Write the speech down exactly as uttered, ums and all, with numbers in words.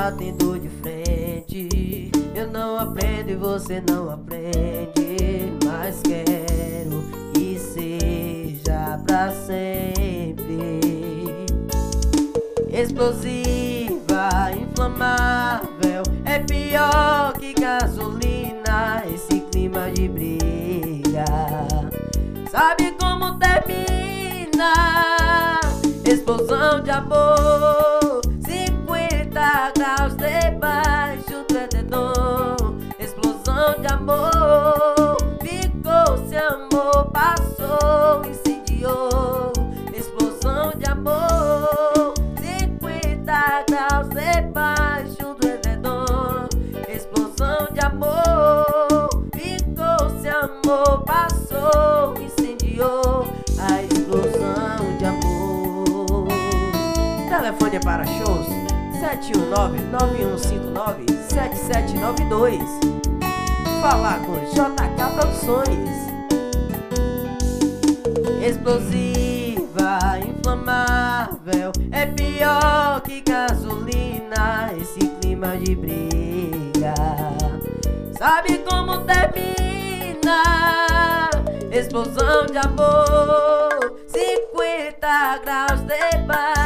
batendo de frente. Eu não aprendo e você não aprende, mas quero que seja pra sempre. Explosiva, inflamável, é pior que gasolina. Esse clima de briga, sabe como termina? Explosão de amor, cinquenta graus debaixo do edredom. Explosão de amor, ficou sem amor, passou, incendiou. Explosão de amor, cinquenta graus debaixo do edredom. Explosão de amor, ficou sem amor, passou, incendiou. A explosão de amor. Telefone para shows sete um nove, nove um cinco nove, sete sete nove dois. Falar com J K Produções. Explosiva, inflamável, é pior que gasolina. Esse clima de briga, sabe como termina? Explosão de amor, cinquenta graus debaixo